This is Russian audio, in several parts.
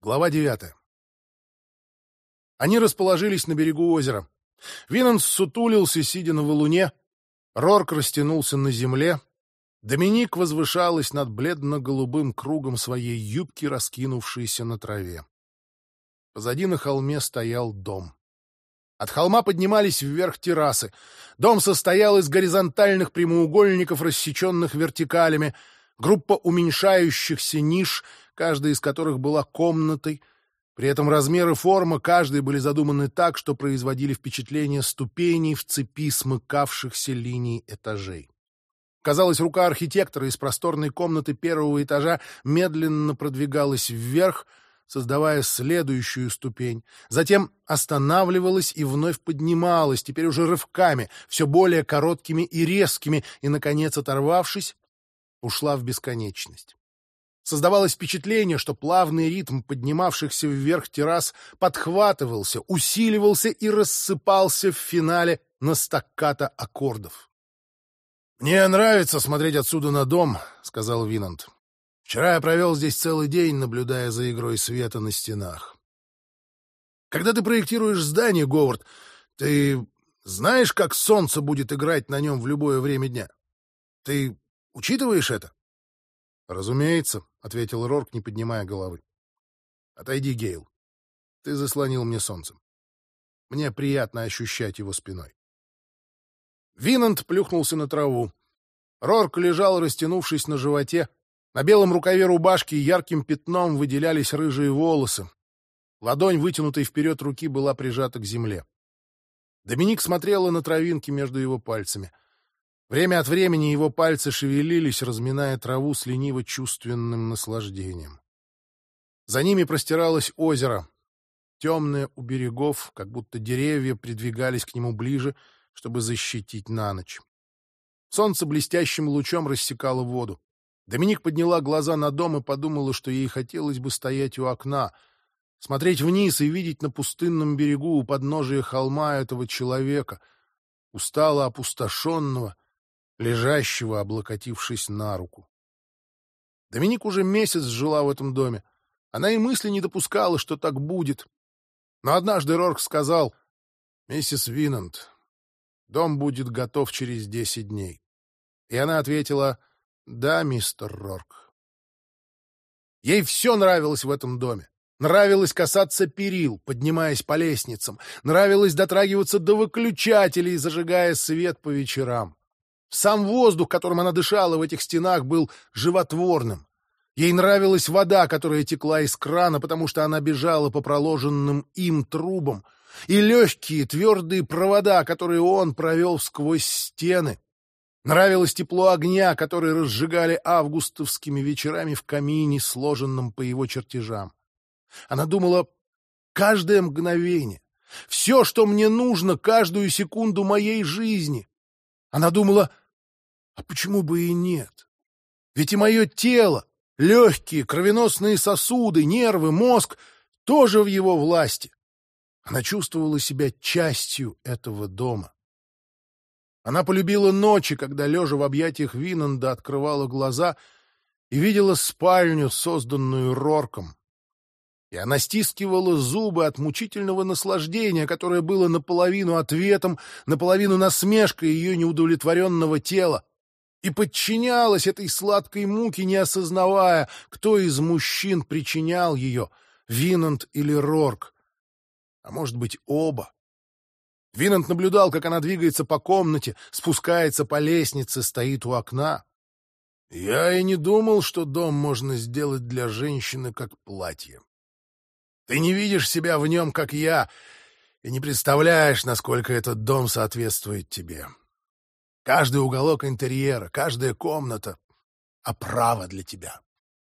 Глава 9. Они расположились на берегу озера. Винанс сутулился, сидя на валуне. Рорк растянулся на земле. Доминик возвышалась над бледно-голубым кругом своей юбки, раскинувшейся на траве. Позади на холме стоял дом. От холма поднимались вверх террасы. Дом состоял из горизонтальных прямоугольников, рассеченных вертикалями, группа уменьшающихся ниш, каждая из которых была комнатой. При этом размер и форма каждой были задуманы так, что производили впечатление ступеней в цепи смыкавшихся линий этажей. Казалось, рука архитектора из просторной комнаты первого этажа медленно продвигалась вверх, создавая следующую ступень. Затем останавливалась и вновь поднималась, теперь уже рывками, все более короткими и резкими, и, наконец, оторвавшись, ушла в бесконечность. Создавалось впечатление, что плавный ритм поднимавшихся вверх террас подхватывался, усиливался и рассыпался в финале на стаккато аккордов. «Мне нравится смотреть отсюда на дом», — сказал Винант. «Вчера я провел здесь целый день, наблюдая за игрой света на стенах. Когда ты проектируешь здание, Говард, ты знаешь, как солнце будет играть на нем в любое время дня? Ты учитываешь это?» «Разумеется», — ответил Рорк, не поднимая головы. «Отойди, Гейл. Ты заслонил мне солнцем. Мне приятно ощущать его спиной». Винант плюхнулся на траву. Рорк лежал, растянувшись на животе. На белом рукаве рубашки ярким пятном выделялись рыжие волосы. Ладонь, вытянутой вперед руки, была прижата к земле. Доминик смотрела на травинки между его пальцами. Время от времени его пальцы шевелились, разминая траву с лениво-чувственным наслаждением. За ними простиралось озеро, темное у берегов, как будто деревья придвигались к нему ближе, чтобы защитить на ночь. Солнце блестящим лучом рассекало воду. Доминик подняла глаза на дом и подумала, что ей хотелось бы стоять у окна, смотреть вниз и видеть на пустынном берегу у подножия холма этого человека, устало опустошенного, лежащего, облокотившись на руку. Доминик уже месяц жила в этом доме. Она и мысли не допускала, что так будет. Но однажды Рорк сказал: «Миссис Винант, дом будет готов через 10 дней». И она ответила: «Да, мистер Рорк». Ей все нравилось в этом доме. Нравилось касаться перил, поднимаясь по лестницам. Нравилось дотрагиваться до выключателей, зажигая свет по вечерам. Сам воздух, которым она дышала в этих стенах, был животворным. Ей нравилась вода, которая текла из крана, потому что она бежала по проложенным им трубам, и легкие твердые провода, которые он провел сквозь стены. Нравилось тепло огня, который разжигали августовскими вечерами в камине, сложенном по его чертежам. Она думала: каждое мгновение, все, что мне нужно, каждую секунду моей жизни. Она думала: а почему бы и нет? Ведь и мое тело, легкие, кровеносные сосуды, нервы, мозг тоже в его власти. Она чувствовала себя частью этого дома. Она полюбила ночи, когда, лежа в объятиях Винанда, открывала глаза и видела спальню, созданную Рорком. И она стискивала зубы от мучительного наслаждения, которое было наполовину ответом, наполовину насмешкой ее неудовлетворенного тела, и подчинялась этой сладкой муке, не осознавая, кто из мужчин причинял ее, Винанд или Рорк, а может быть, оба. Винанд наблюдал, как она двигается по комнате, спускается по лестнице, стоит у окна. «Я и не думал, что дом можно сделать для женщины как платье. Ты не видишь себя в нем, как я, и не представляешь, насколько этот дом соответствует тебе. Каждый уголок интерьера, каждая комната — оправа для тебя.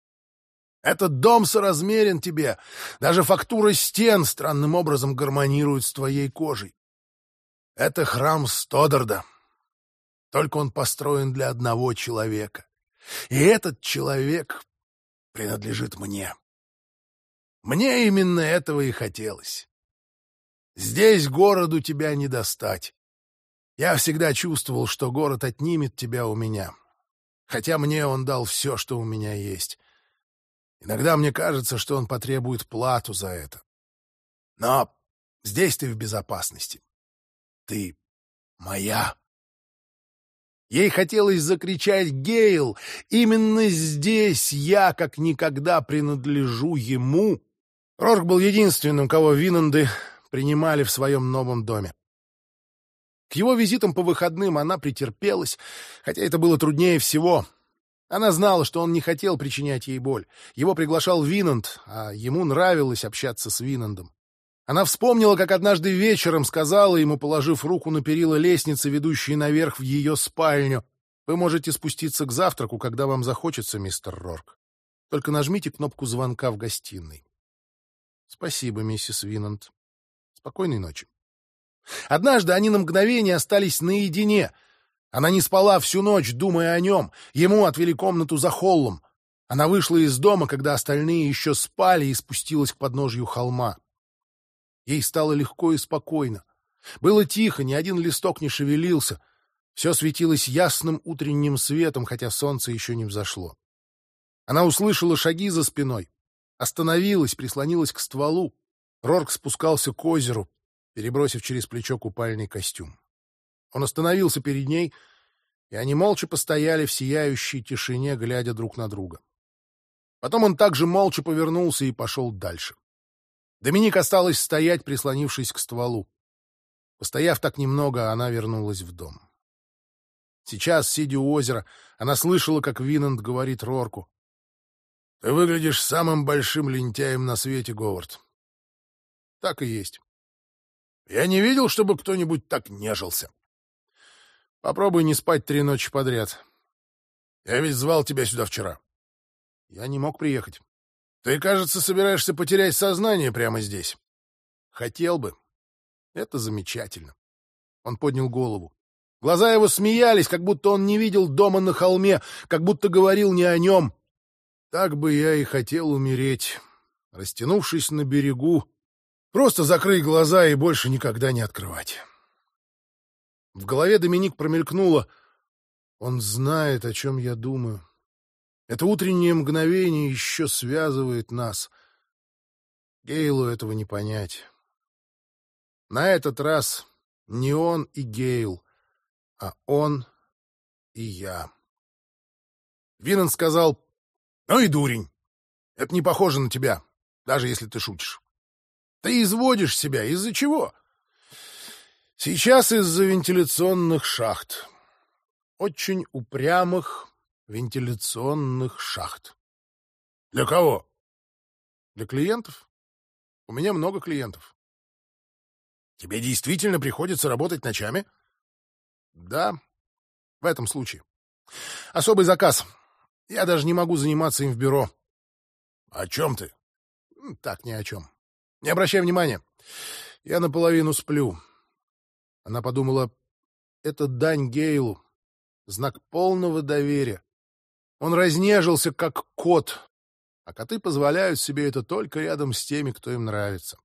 Этот дом соразмерен тебе, даже фактура стен странным образом гармонирует с твоей кожей. Это храм Стодарда. Только он построен для одного человека. И этот человек принадлежит мне. Мне именно этого и хотелось. Здесь городу тебя не достать. Я всегда чувствовал, что город отнимет тебя у меня. Хотя мне он дал все, что у меня есть. Иногда мне кажется, что он потребует плату за это. Но здесь ты в безопасности. Ты моя. Ей хотелось закричать: «Гейл, именно здесь я как никогда принадлежу ему». Рорк был единственным, кого Винанды принимали в своем новом доме. К его визитам по выходным она претерпелась, хотя это было труднее всего. Она знала, что он не хотел причинять ей боль. Его приглашал Винанд, а ему нравилось общаться с Винандом. Она вспомнила, как однажды вечером сказала ему, положив руку на перила лестницы, ведущей наверх в ее спальню: «Вы можете спуститься к завтраку, когда вам захочется, мистер Рорк. Только нажмите кнопку звонка в гостиной». «Спасибо, миссис Винанд. Спокойной ночи». Однажды они на мгновение остались наедине. Она не спала всю ночь, думая о нем. Ему отвели комнату за холлом. Она вышла из дома, когда остальные еще спали, и спустилась к подножью холма. Ей стало легко и спокойно. Было тихо, ни один листок не шевелился. Все светилось ясным утренним светом, хотя солнце еще не взошло. Она услышала шаги за спиной. Остановилась, прислонилась к стволу. Рорк спускался к озеру, перебросив через плечо купальный костюм. Он остановился перед ней, и они молча постояли в сияющей тишине, глядя друг на друга. Потом он также молча повернулся и пошел дальше. Доминик осталась стоять, прислонившись к стволу. Постояв так немного, она вернулась в дом. Сейчас, сидя у озера, она слышала, как Винанд говорит Рорку: «Ты выглядишь самым большим лентяем на свете, Говард». Так и есть. Я не видел, чтобы кто-нибудь так нежился. Попробуй не спать 3 ночи подряд. Я ведь звал тебя сюда вчера. Я не мог приехать. Ты, кажется, собираешься потерять сознание прямо здесь. Хотел бы. Это замечательно. Он поднял голову. Глаза его смеялись, как будто он не видел дома на холме, как будто говорил не о нем. Так бы я и хотел умереть, растянувшись на берегу. Просто закрыть глаза и больше никогда не открывать. В голове Доминик промелькнуло: он знает, о чем я думаю. Это утреннее мгновение еще связывает нас. Гейлу этого не понять. На этот раз не он и Гейл, а он и я. Винанд сказал: «Ну и дурень. Это не похоже на тебя, даже если ты шутишь. Ты изводишь себя. Из-за чего? Сейчас из-за вентиляционных шахт. Очень упрямых вентиляционных шахт». «Для кого?» «Для клиентов. У меня много клиентов». «Тебе действительно приходится работать ночами?» «Да, в этом случае. Особый заказ. Я даже не могу заниматься им в бюро». «О чем ты?» «Так, ни о чем. Не обращай внимания. Я наполовину сплю». Она подумала: это дань Гейлу, знак полного доверия. Он разнежился, как кот, а коты позволяют себе это только рядом с теми, кто им нравится.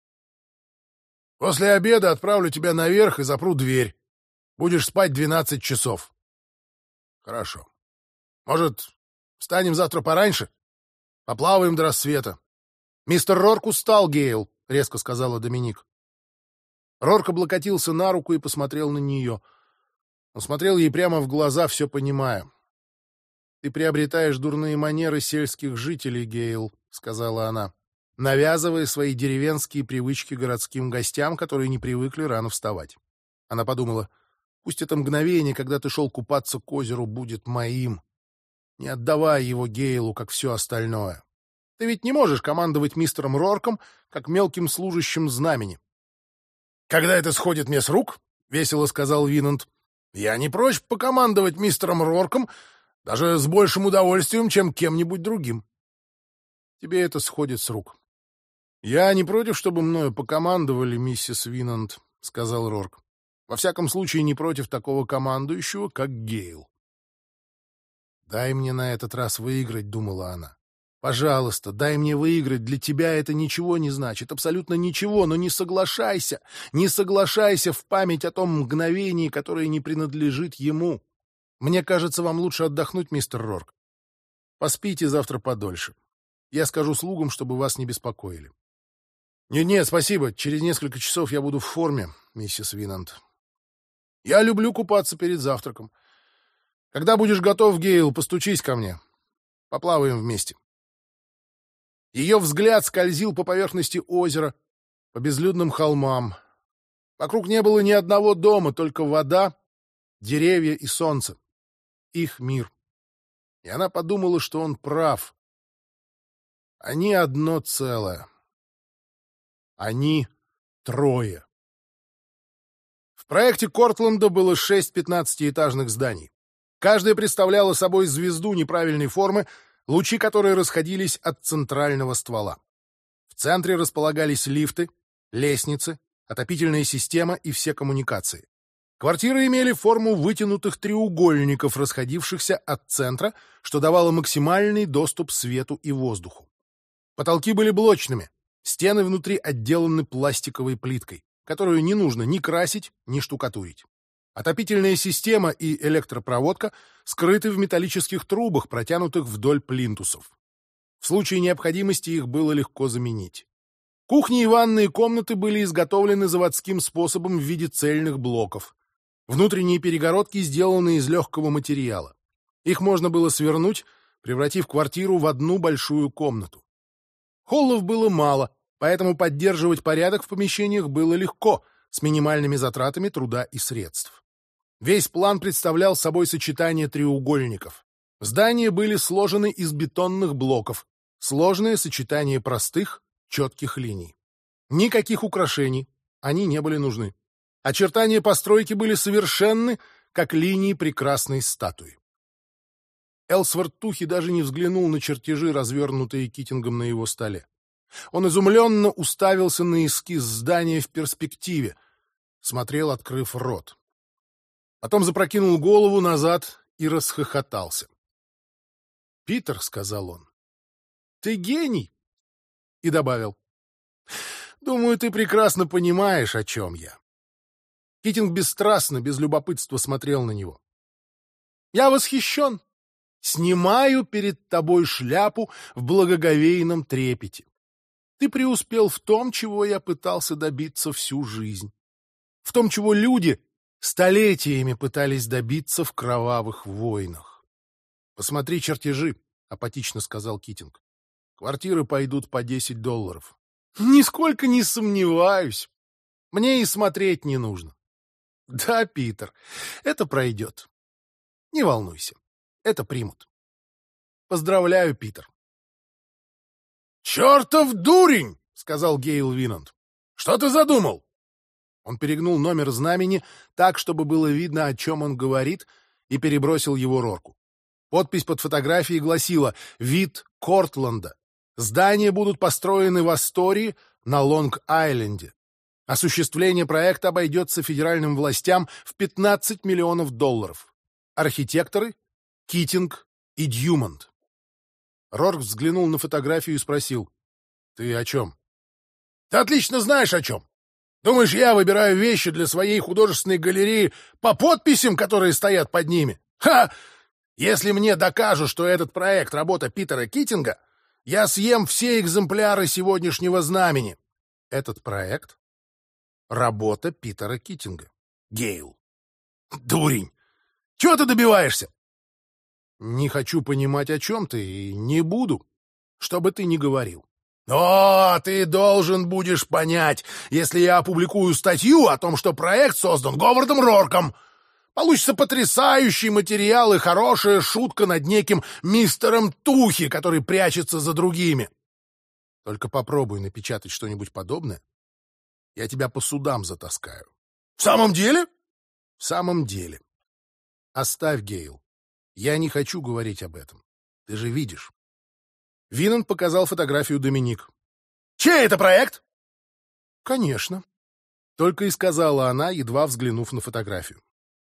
«После обеда отправлю тебя наверх и запру дверь. Будешь спать 12 часов». «Хорошо. Может, встанем завтра пораньше? Поплаваем до рассвета». «Мистер Рорк устал, Гейл», — резко сказала Доминик. Рорк облокотился на руку и посмотрел на нее. Он смотрел ей прямо в глаза, все понимая. «Ты приобретаешь дурные манеры сельских жителей, Гейл», — сказала она, навязывая свои деревенские привычки городским гостям, которые не привыкли рано вставать. Она подумала: пусть это мгновение, когда ты шел купаться к озеру, будет моим. Не отдавай его Гейлу, как все остальное. Ты ведь не можешь командовать мистером Рорком, как мелким служащим знамени. «Когда это сходит мне с рук, — весело сказал Винанд, — я не прочь покомандовать мистером Рорком даже с большим удовольствием, чем кем-нибудь другим». «Тебе это сходит с рук». «Я не против, чтобы мною покомандовали, миссис Винанд», — сказал Рорк. «Во всяком случае, не против такого командующего, как Гейл». «Дай мне на этот раз выиграть», — думала она. «Пожалуйста, дай мне выиграть. Для тебя это ничего не значит, абсолютно ничего, но не соглашайся в память о том мгновении, которое не принадлежит ему. Мне кажется, вам лучше отдохнуть, мистер Рорк. Поспите завтра подольше. Я скажу слугам, чтобы вас не беспокоили. Нет, спасибо. Через несколько часов я буду в форме, миссис Винант. Я люблю купаться перед завтраком. Когда будешь готов, Гейл, постучись ко мне. Поплаваем вместе. Ее взгляд скользил по поверхности озера, по безлюдным холмам. Вокруг не было ни одного дома, только вода, деревья и солнце. Их мир. И она подумала, что он прав. Они одно целое. Они трое. В проекте Кортленда было 6 15-этажных зданий. Каждое представляло собой звезду неправильной формы, лучи которой расходились от центрального ствола. В центре располагались лифты, лестницы, отопительная система и все коммуникации. Квартиры имели форму вытянутых треугольников, расходившихся от центра, что давало максимальный доступ свету и воздуху. Потолки были блочными, стены внутри отделаны пластиковой плиткой, которую не нужно ни красить, ни штукатурить. Отопительная система и электропроводка скрыты в металлических трубах, протянутых вдоль плинтусов. В случае необходимости их было легко заменить. Кухни и ванные комнаты были изготовлены заводским способом в виде цельных блоков. Внутренние перегородки сделаны из легкого материала. Их можно было свернуть, превратив квартиру в одну большую комнату. Холлов было мало, поэтому поддерживать порядок в помещениях было легко, с минимальными затратами труда и средств. Весь план представлял собой сочетание треугольников. Здания были сложены из бетонных блоков, сложное сочетание простых, четких линий. Никаких украшений, они не были нужны. Очертания постройки были совершенны, как линии прекрасной статуи. Элсворт Тухи даже не взглянул на чертежи, развернутые Китингом на его столе. Он изумленно уставился на эскиз здания в перспективе, смотрел, открыв рот. Потом запрокинул голову назад и расхохотался. «Питер», — сказал он, — «ты гений!» И добавил: «Думаю, ты прекрасно понимаешь, о чем я». Китинг бесстрастно, без любопытства смотрел на него. «Я восхищен. Снимаю перед тобой шляпу в благоговейном трепете. Ты преуспел в том, чего я пытался добиться всю жизнь. В том, чего люди столетиями пытались добиться в кровавых войнах. Посмотри чертежи», — апатично сказал Китинг. «Квартиры пойдут по $10. Нисколько не сомневаюсь. Мне и смотреть не нужно. Да, Питер, это пройдет. Не волнуйся, это примут. Поздравляю, Питер». «Чертов дурень!» — сказал Гейл Винант. «Что ты задумал?» Он перегнул номер знамени так, чтобы было видно, о чем он говорит, и перебросил его Рорку. Подпись под фотографией гласила: «Вид Кортленда. Здания будут построены в Астории на Лонг-Айленде. Осуществление проекта обойдется федеральным властям в $15 миллионов. Архитекторы — Китинг и Дьюмонт». Рорк взглянул на фотографию и спросил: «Ты о чем?» «Ты отлично знаешь, о чем. Думаешь, я выбираю вещи для своей художественной галереи по подписям, которые стоят под ними? Ха! Если мне докажут, что этот проект — работа Питера Китинга, я съем все экземпляры сегодняшнего знамени». «Этот проект — работа Питера Китинга, Гейл». «Дурень! Чего ты добиваешься?» «Не хочу понимать, о чем ты, и не буду, что бы ты ни говорил». «О, ты должен будешь понять, если я опубликую статью о том, что проект создан Говардом Рорком. Получится потрясающий материал и хорошая шутка над неким мистером Тухи, который прячется за другими. Только попробуй напечатать что-нибудь подобное, я тебя по судам затаскаю». «В самом деле?» «В самом деле. Оставь, Гейл. Я не хочу говорить об этом. Ты же видишь». Винант показал фотографию Доминик. «Чей это проект?» «Конечно», — только и сказала она, едва взглянув на фотографию.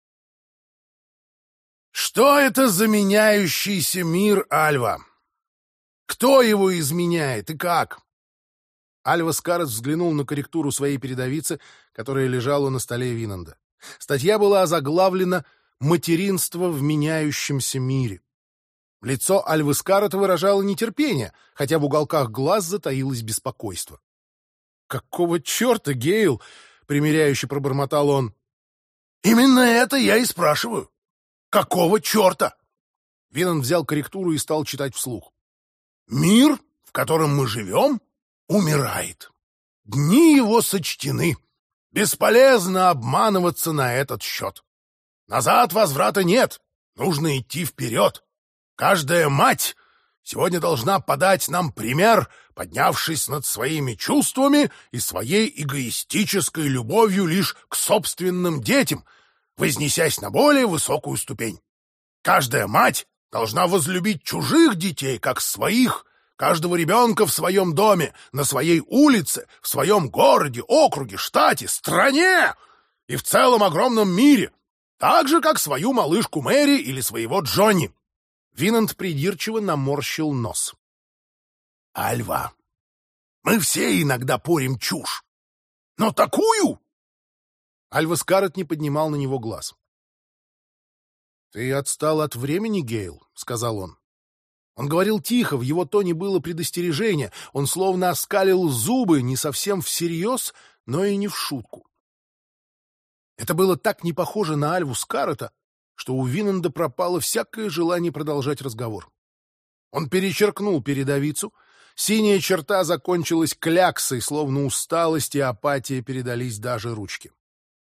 «Что это за меняющийся мир, Альва? Кто его изменяет и как?» Альва Скарретт взглянул на корректуру своей передовицы, которая лежала на столе Винанда. Статья была озаглавлена «Материнство в меняющемся мире». Лицо Альвы Скаррета выражало нетерпение, хотя в уголках глаз затаилось беспокойство. «Какого черта, Гейл?» — примиряюще пробормотал он. «Именно это я и спрашиваю. Какого черта?» Винан взял корректуру и стал читать вслух. «Мир, в котором мы живем, умирает. Дни его сочтены. Бесполезно обманываться на этот счет. Назад возврата нет. Нужно идти вперед. Каждая мать сегодня должна подать нам пример, поднявшись над своими чувствами и своей эгоистической любовью лишь к собственным детям, вознесясь на более высокую ступень. Каждая мать должна возлюбить чужих детей, как своих, каждого ребенка в своем доме, на своей улице, в своем городе, округе, штате, стране и в целом огромном мире, так же, как свою малышку Мэри или своего Джонни». Винант придирчиво наморщил нос. «Альва, мы все иногда порим чушь, но такую...» Альва Скаррет не поднимал на него глаз. «Ты отстал от времени, Гейл», — сказал он. Он говорил тихо, в его тоне было предостережение, он словно оскалил зубы не совсем всерьез, но и не в шутку. Это было так не похоже на Альву Скаррета, что у Винанда пропало всякое желание продолжать разговор. Он перечеркнул передовицу, синяя черта закончилась кляксой, словно усталость и апатия передались даже ручке.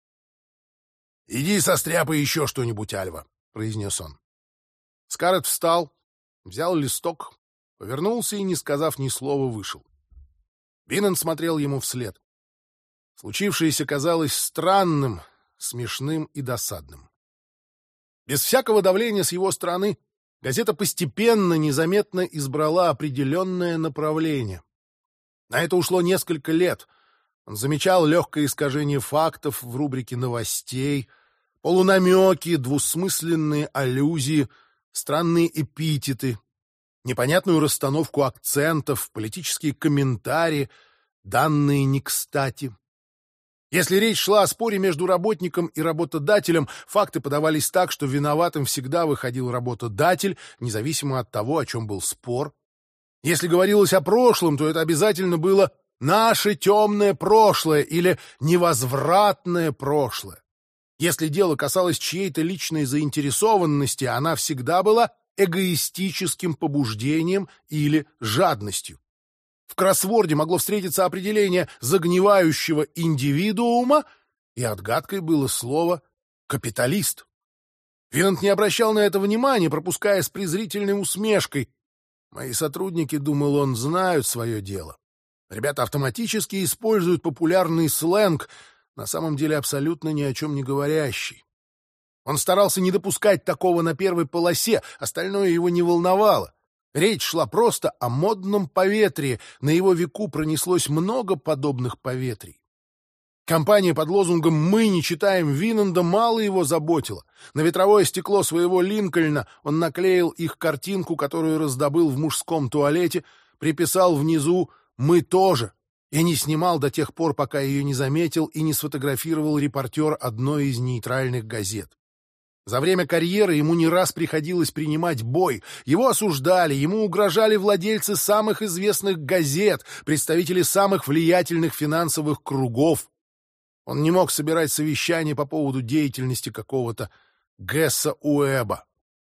«Иди состряпай еще что-нибудь, Альва», — произнес он. Скаррет встал, взял листок, повернулся и, не сказав ни слова, вышел. Винанд смотрел ему вслед. Случившееся казалось странным, смешным и досадным. Без всякого давления с его стороны газета постепенно, незаметно избрала определенное направление. На это ушло несколько лет. Он замечал легкое искажение фактов в рубрике новостей, полунамеки, двусмысленные аллюзии, странные эпитеты, непонятную расстановку акцентов, политические комментарии, данные не кстати. Если речь шла о споре между работником и работодателем, факты подавались так, что виноватым всегда выходил работодатель, независимо от того, о чем был спор. Если говорилось о прошлом, то это обязательно было «наше темное прошлое» или «невозвратное прошлое». Если дело касалось чьей-то личной заинтересованности, она всегда была эгоистическим побуждением или жадностью. В кроссворде могло встретиться определение загнивающего индивидуума, и отгадкой было слово «капиталист». Винанд не обращал на это внимания, пропуская с презрительной усмешкой. Мои сотрудники, думал он, знают свое дело. Ребята автоматически используют популярный сленг, на самом деле абсолютно ни о чем не говорящий. Он старался не допускать такого на первой полосе, остальное его не волновало. Речь шла просто о модном поветрии, на его веку пронеслось много подобных поветрий. Компания под лозунгом «Мы не читаем Винанда» мало его заботила. На ветровое стекло своего Линкольна он наклеил их картинку, которую раздобыл в мужском туалете, приписал внизу «Мы тоже» и не снимал до тех пор, пока ее не заметил и не сфотографировал репортер одной из нейтральных газет. За время карьеры ему не раз приходилось принимать бой. Его осуждали, ему угрожали владельцы самых известных газет, представители самых влиятельных финансовых кругов. Он не мог собирать совещания по поводу деятельности какого-то Гесса Уэба.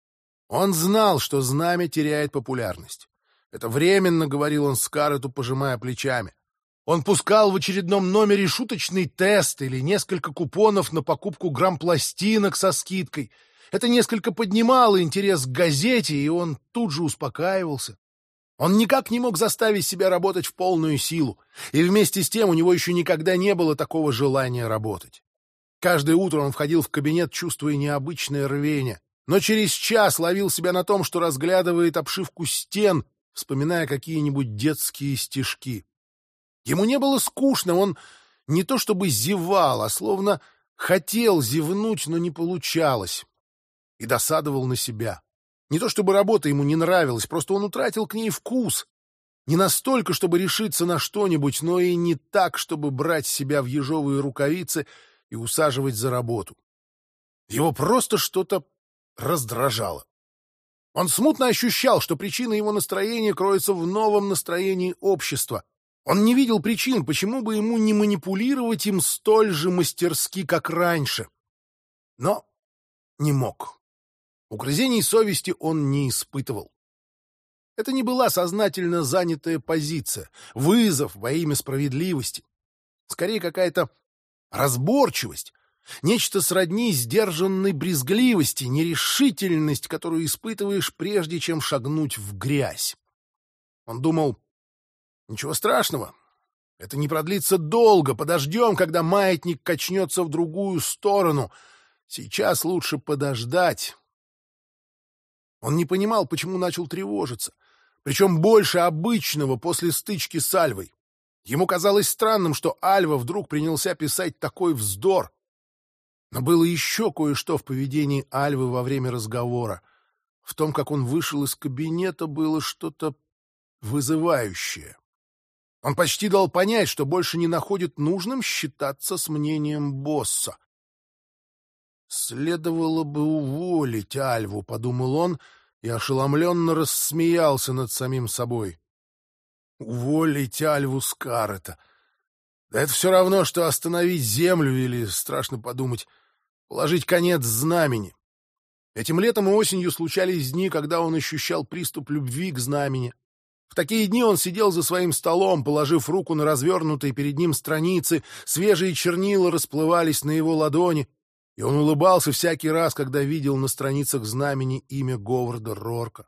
Он знал, что знамя теряет популярность. Это временно, говорил он Скарретту, пожимая плечами. Он пускал в очередном номере шуточный тест или несколько купонов на покупку грамм-пластинок со скидкой. Это несколько поднимало интерес к газете, и он тут же успокаивался. Он никак не мог заставить себя работать в полную силу, и вместе с тем у него еще никогда не было такого желания работать. Каждое утро он входил в кабинет, чувствуя необычное рвение, но через час ловил себя на том, что разглядывает обшивку стен, вспоминая какие-нибудь детские стишки. Ему не было скучно, он не то чтобы зевал, а словно хотел зевнуть, но не получалось. И досадовал на себя. Не то чтобы работа ему не нравилась, просто он утратил к ней вкус. Не настолько, чтобы решиться на что-нибудь, но и не так, чтобы брать себя в ежовые рукавицы и усаживать за работу. Его просто что-то раздражало. Он смутно ощущал, что причина его настроения кроется в новом настроении общества. Он не видел причин, почему бы ему не манипулировать им столь же мастерски, как раньше. Но не мог. Угрызений совести он не испытывал. Это не была сознательно занятая позиция, вызов во имя справедливости. Скорее, какая-то разборчивость, нечто сродни сдержанной брезгливости, нерешительность, которую испытываешь, прежде чем шагнуть в грязь. Он думал, ничего страшного, это не продлится долго, подождем, когда маятник качнется в другую сторону. Сейчас лучше подождать. Он не понимал, почему начал тревожиться, причем больше обычного после стычки с Альвой. Ему казалось странным, что Альва вдруг принялся писать такой вздор. Но было еще кое-что в поведении Альвы во время разговора. В том, как он вышел из кабинета, было что-то вызывающее. Он почти дал понять, что больше не находит нужным считаться с мнением босса. «Следовало бы уволить Альву», — подумал он, и ошеломленно рассмеялся над самим собой. «Уволить Альву Скаррета. Да это все равно, что остановить Землю или, страшно подумать, положить конец Знамени». Этим летом и осенью случались дни, когда он ощущал приступ любви к Знамени. В такие дни он сидел за своим столом, положив руку на развернутые перед ним страницы, свежие чернила расплывались на его ладони, и он улыбался всякий раз, когда видел на страницах Знамени имя Говарда Рорка.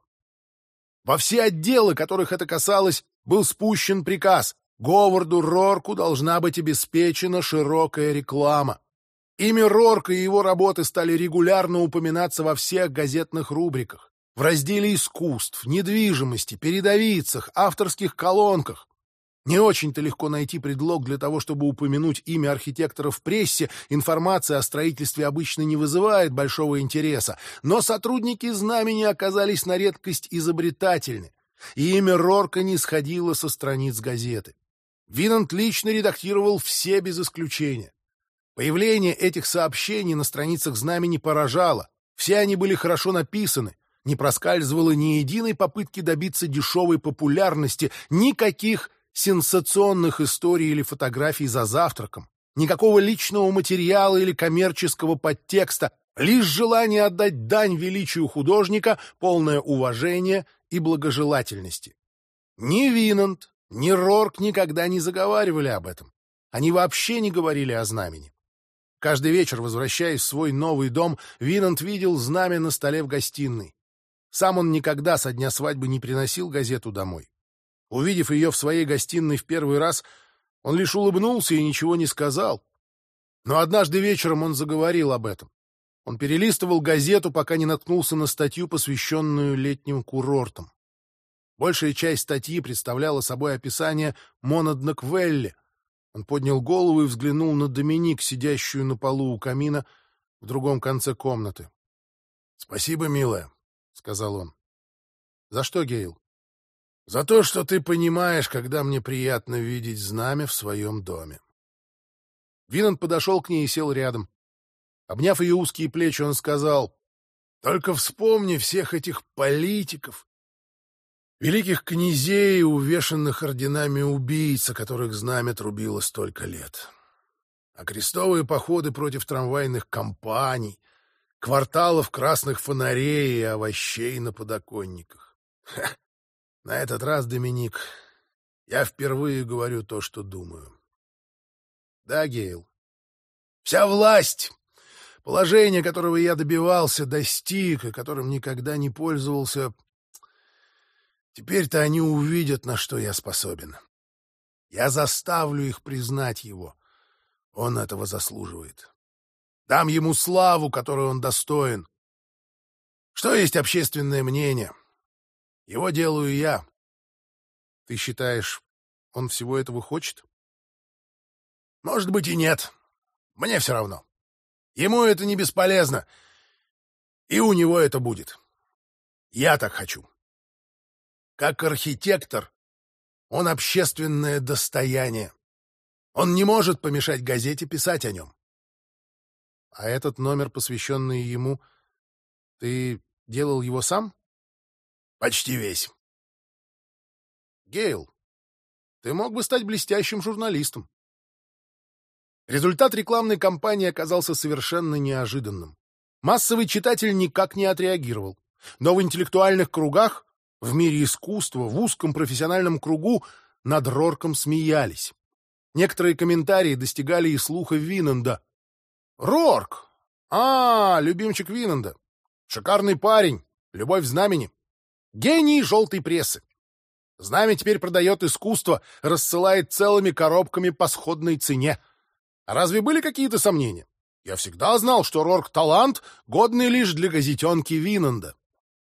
Во все отделы, которых это касалось, был спущен приказ: Говарду Рорку должна быть обеспечена широкая реклама. Имя Рорка и его работы стали регулярно упоминаться во всех газетных рубриках, в разделе искусств, недвижимости, передовицах, авторских колонках. Не очень-то легко найти предлог для того, чтобы упомянуть имя архитектора в прессе. Информация о строительстве обычно не вызывает большого интереса, но сотрудники Знамени оказались на редкость изобретательны, и имя Рорка не сходило со страниц газеты. Винант лично редактировал все без исключения. Появление этих сообщений на страницах Знамени поражало. Все они были хорошо написаны. Не проскальзывало ни единой попытки добиться дешевой популярности, никаких сенсационных историй или фотографий за завтраком, никакого личного материала или коммерческого подтекста, лишь желание отдать дань величию художника, полное уважение и благожелательности. Ни Винант, ни Рорк никогда не заговаривали об этом. Они вообще не говорили о Знамени. Каждый вечер, возвращаясь в свой новый дом, Винант видел знамя на столе в гостиной. Сам он никогда со дня свадьбы не приносил газету домой. Увидев ее в своей гостиной в первый раз, он лишь улыбнулся и ничего не сказал. Но однажды вечером он заговорил об этом. Он перелистывал газету, пока не наткнулся на статью, посвященную летним курортам. Большая часть статьи представляла собой описание Монаднок-Вэлли. Он поднял голову и взглянул на Доминик, сидящую на полу у камина в другом конце комнаты. — Спасибо, милая, — сказал он. — За что, Гейл? — За то, что ты понимаешь, когда мне приятно видеть знамя в своем доме. Винант подошел к ней и сел рядом. Обняв ее узкие плечи, он сказал: — Только вспомни всех этих политиков, великих князей, увешанных орденами убийц, о которых знамя трубило столько лет. А крестовые походы против трамвайных компаний, кварталов красных фонарей и овощей на подоконниках. Ха! На этот раз, Доминик, я впервые говорю то, что думаю. Да, Гейл, вся власть, положение, которого я добивался, достиг, и которым никогда не пользовался, теперь-то они увидят, на что я способен. Я заставлю их признать его. Он этого заслуживает. Дам ему славу, которой он достоин. Что есть общественное мнение? Его делаю я. Ты считаешь, он всего этого хочет? Может быть и нет. Мне все равно. Ему это не бесполезно. И у него это будет. Я так хочу. Как архитектор, он общественное достояние. Он не может помешать газете писать о нем. А этот номер, посвященный ему, ты делал его сам? Почти весь. Гейл, ты мог бы стать блестящим журналистом. Результат рекламной кампании оказался совершенно неожиданным. Массовый читатель никак не отреагировал. Но в интеллектуальных кругах, в мире искусства, в узком профессиональном кругу над Рорком смеялись. Некоторые комментарии достигали и слуха Винанда. «Рорк! Любимчик Винанда! Шикарный парень! Любовь в знамени! Гений желтой прессы! Знамя теперь продает искусство, рассылает целыми коробками по сходной цене. А разве были какие-то сомнения? Я всегда знал, что Рорк — талант, годный лишь для газетенки Винанда».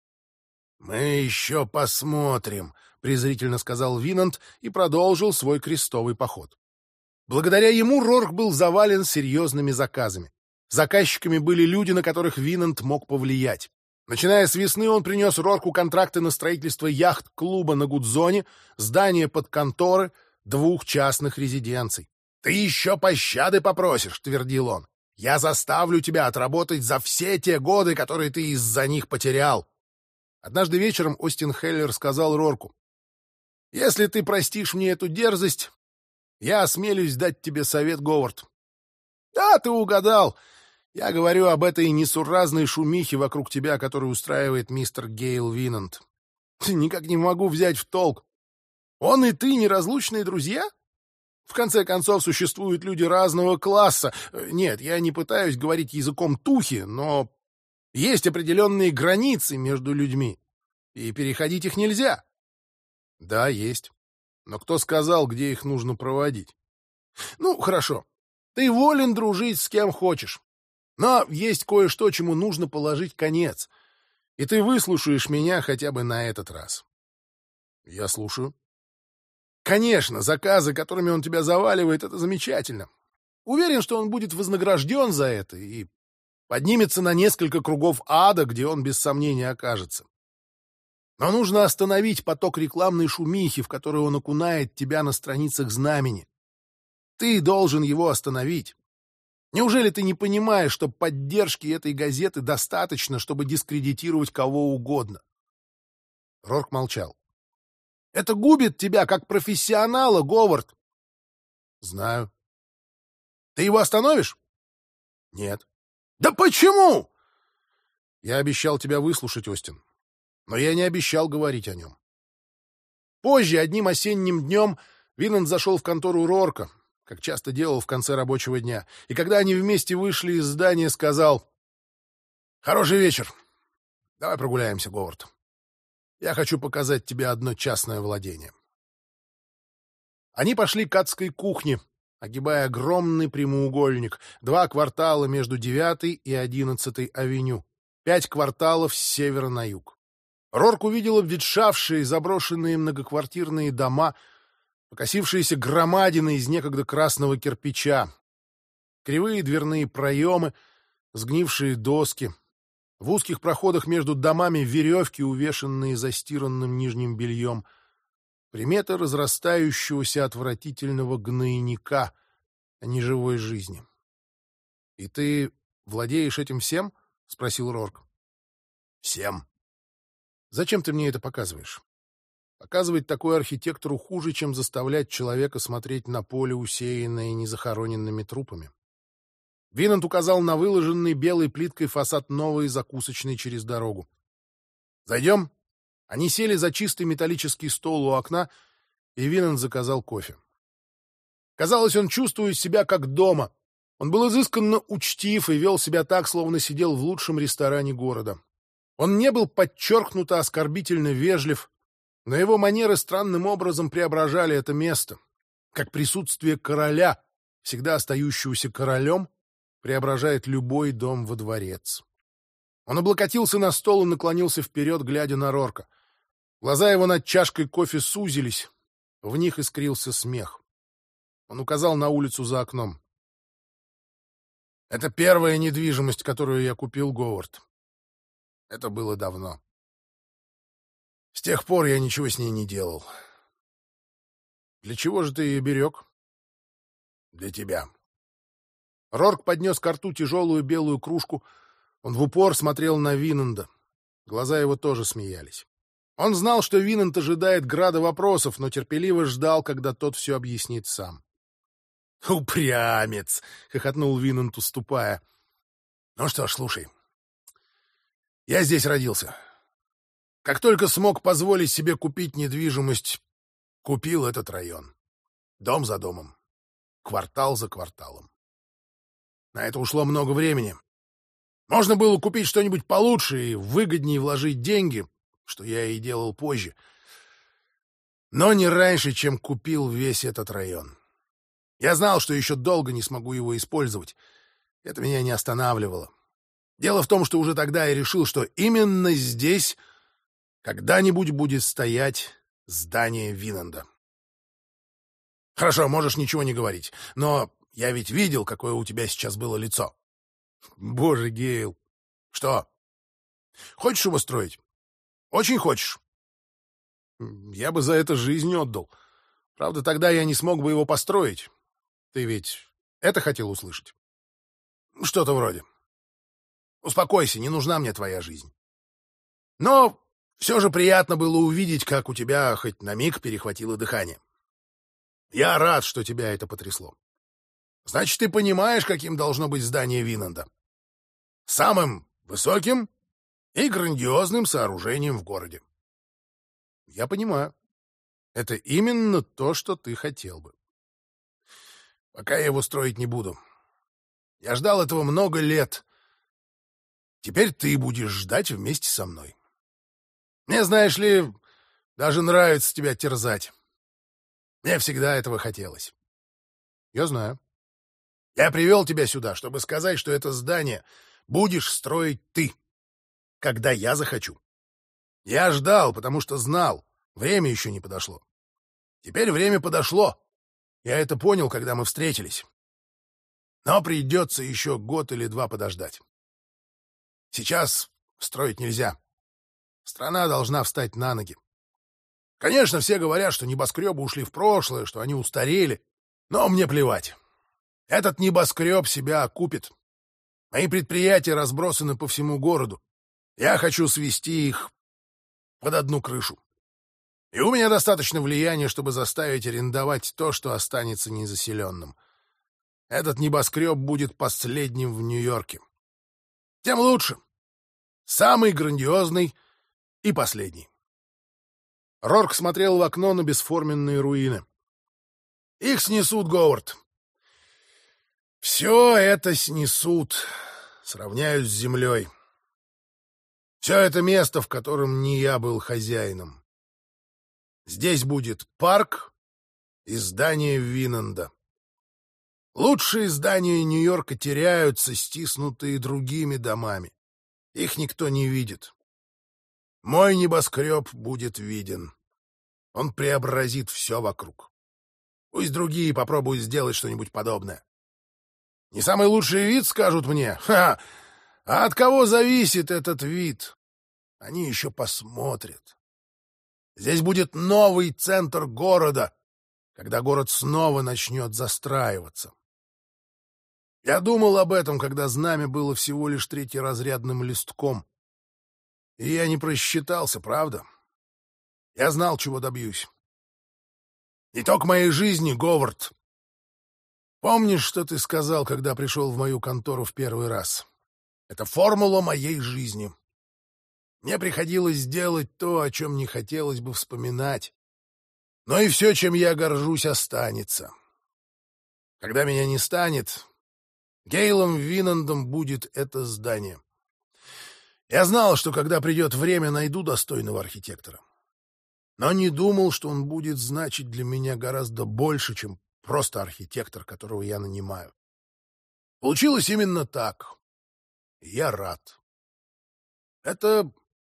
«Мы еще посмотрим», — презрительно сказал Винанд и продолжил свой крестовый поход. Благодаря ему Рорк был завален серьезными заказами. Заказчиками были люди, на которых Винанд мог повлиять. Начиная с весны он принес Рорку контракты на строительство яхт-клуба на Гудзоне, здание под конторы, 2 частных резиденций. «Ты еще пощады попросишь», — твердил он. «Я заставлю тебя отработать за все те годы, которые ты из-за них потерял». Однажды вечером Остин Хеллер сказал Рорку: «Если ты простишь мне эту дерзость, я осмелюсь дать тебе совет, Говард». «Да, ты угадал. Я говорю об этой несуразной шумихе вокруг тебя, которую устраивает мистер Гейл Винанд. Никак не могу взять в толк. Он и ты неразлучные друзья? В конце концов, существуют люди разного класса. Нет, я не пытаюсь говорить языком тухи, но есть определенные границы между людьми, и переходить их нельзя». «Да, есть. Но кто сказал, где их нужно проводить?» «Ну, хорошо. Ты волен дружить с кем хочешь. Но есть кое-что, чему нужно положить конец. И ты выслушаешь меня хотя бы на этот раз». «Я слушаю». «Конечно, заказы, которыми он тебя заваливает, — это замечательно. Уверен, что он будет вознагражден за это и поднимется на несколько кругов ада, где он без сомнения окажется. Но нужно остановить поток рекламной шумихи, в которую он окунает тебя на страницах знамени. Ты должен его остановить. Неужели ты не понимаешь, что поддержки этой газеты достаточно, чтобы дискредитировать кого угодно?» Рорк молчал. «Это губит тебя как профессионала, Говард». «Знаю». «Ты его остановишь?» «Нет». «Да почему?» «Я обещал тебя выслушать, Остин, но я не обещал говорить о нем». Позже, одним осенним днем, Винанд зашел в контору Рорка, как часто делал в конце рабочего дня, и когда они вместе вышли из здания, сказал: «Хороший вечер. Давай прогуляемся, Говард. Я хочу показать тебе одно частное владение». Они пошли к адской кухне, огибая огромный прямоугольник, 2 квартала между 9-й и 11-й авеню, 5 кварталов с севера на юг. Рорк увидел обветшавшие, заброшенные многоквартирные дома, покосившиеся громадины из некогда красного кирпича, кривые дверные проемы, сгнившие доски, в узких проходах между домами веревки, увешанные застиранным нижним бельем, приметы разрастающегося отвратительного гнойника, а не живой жизни. — И ты владеешь этим всем? — спросил Рорк. — Всем. — Зачем ты мне это показываешь? Показывать такую архитектуру хуже, чем заставлять человека смотреть на поле, усеянное незахороненными трупами. Винанд указал на выложенный белой плиткой фасад новой закусочной через дорогу. «Зайдем?» Они сели за чистый металлический стол у окна, и Винанд заказал кофе. Казалось, он чувствует себя как дома. Он был изысканно учтив и вел себя так, словно сидел в лучшем ресторане города. Он не был подчеркнуто оскорбительно вежлив, но его манеры странным образом преображали это место, как присутствие короля, всегда остающегося королем, преображает любой дом во дворец. Он облокотился на стол и наклонился вперед, глядя на Рорка. Глаза его над чашкой кофе сузились, в них искрился смех. Он указал на улицу за окном. «Это первая недвижимость, которую я купил, Говард. Это было давно. С тех пор я ничего с ней не делал. Для чего же ты ее берег?» «Для тебя». Рорк поднес ко рту тяжелую белую кружку. Он в упор смотрел на Винанда. Глаза его тоже смеялись. Он знал, что Винант ожидает града вопросов, но терпеливо ждал, когда тот все объяснит сам. «Упрямец!» — хохотнул Винант, уступая. «Ну что ж, слушай. Я здесь родился. Как только смог позволить себе купить недвижимость, купил этот район. Дом за домом. Квартал за кварталом. На это ушло много времени. Можно было купить что-нибудь получше и выгоднее вложить деньги, что я и делал позже. Но не раньше, чем купил весь этот район. Я знал, что еще долго не смогу его использовать. Это меня не останавливало. Дело в том, что уже тогда я решил, что именно здесь когда-нибудь будет стоять здание Винанда. Хорошо, можешь ничего не говорить, но я ведь видел, какое у тебя сейчас было лицо. Боже, Гейл. Что? Хочешь его строить? Очень хочешь? Я бы за это жизнь отдал. Правда, тогда я не смог бы его построить. Ты ведь это хотел услышать? Что-то вроде. Успокойся, не нужна мне твоя жизнь. Но все же приятно было увидеть, как у тебя хоть на миг перехватило дыхание. Я рад, что тебя это потрясло. Значит, ты понимаешь, каким должно быть здание Винанда. Самым высоким и грандиозным сооружением в городе. Я понимаю. Это именно то, что ты хотел бы. Пока я его строить не буду. Я ждал этого много лет. Теперь ты будешь ждать вместе со мной. Мне, знаешь ли, даже нравится тебя терзать. Мне всегда этого хотелось. Я знаю. Я привел тебя сюда, чтобы сказать, что это здание будешь строить ты, когда я захочу. Я ждал, потому что знал, время еще не подошло. Теперь время подошло. Я это понял, когда мы встретились. Но придется еще год или два подождать. Сейчас строить нельзя. Страна должна встать на ноги. Конечно, все говорят, что небоскребы ушли в прошлое, что они устарели. Но мне плевать. Этот небоскреб себя окупит. Мои предприятия разбросаны по всему городу. Я хочу свести их под одну крышу. И у меня достаточно влияния, чтобы заставить арендовать то, что останется незаселенным. Этот небоскреб будет последним в Нью-Йорке. Тем лучше. Самый грандиозный и последний. Рорк смотрел в окно на бесформенные руины. Их снесут, Говард. Все это снесут. Сравняют с землей. Все это место, в котором не я был хозяином. Здесь будет парк и здание Винанда. Лучшие здания Нью-Йорка теряются, стиснутые другими домами. Их никто не видит. Мой небоскреб будет виден. Он преобразит все вокруг. Пусть другие попробуют сделать что-нибудь подобное. Не самый лучший вид, скажут мне. Ха! А от кого зависит этот вид? Они еще посмотрят. Здесь будет новый центр города, когда город снова начнет застраиваться. Я думал об этом, когда знамя было всего лишь третьеразрядным листком. И я не просчитался, правда? Я знал, чего добьюсь. Итог моей жизни, Говард. Помнишь, что ты сказал, когда пришел в мою контору в первый раз? Это формула моей жизни. Мне приходилось делать то, о чем не хотелось бы вспоминать. Но и все, чем я горжусь, останется. Когда меня не станет, Гейлом Винандом будет это здание. Я знал, что когда придет время, найду достойного архитектора. Но не думал, что он будет значить для меня гораздо больше, чем просто архитектор, которого я нанимаю. Получилось именно так. И я рад. Это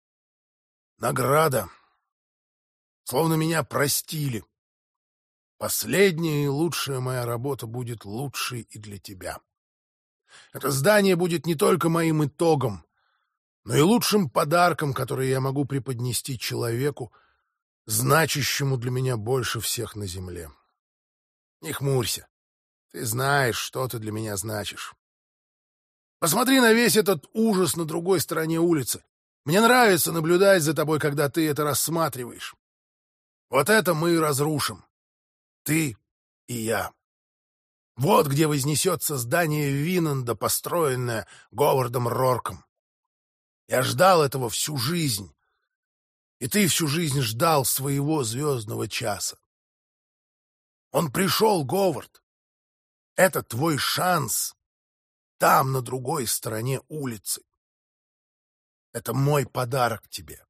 награда. Словно меня простили. Последняя и лучшая моя работа будет лучшей и для тебя. Это здание будет не только моим итогом, но и лучшим подарком, который я могу преподнести человеку, значащему для меня больше всех на земле. Не хмурься. Ты знаешь, что ты для меня значишь. Посмотри на весь этот ужас на другой стороне улицы. Мне нравится наблюдать за тобой, когда ты это рассматриваешь. Вот это мы и разрушим. Ты и я. Вот где вознесется здание Винанда, построенное Говардом Рорком. Я ждал этого всю жизнь. И ты всю жизнь ждал своего звездного часа. Он пришел, Говард. Это твой шанс. Там, на другой стороне улицы. Это мой подарок тебе.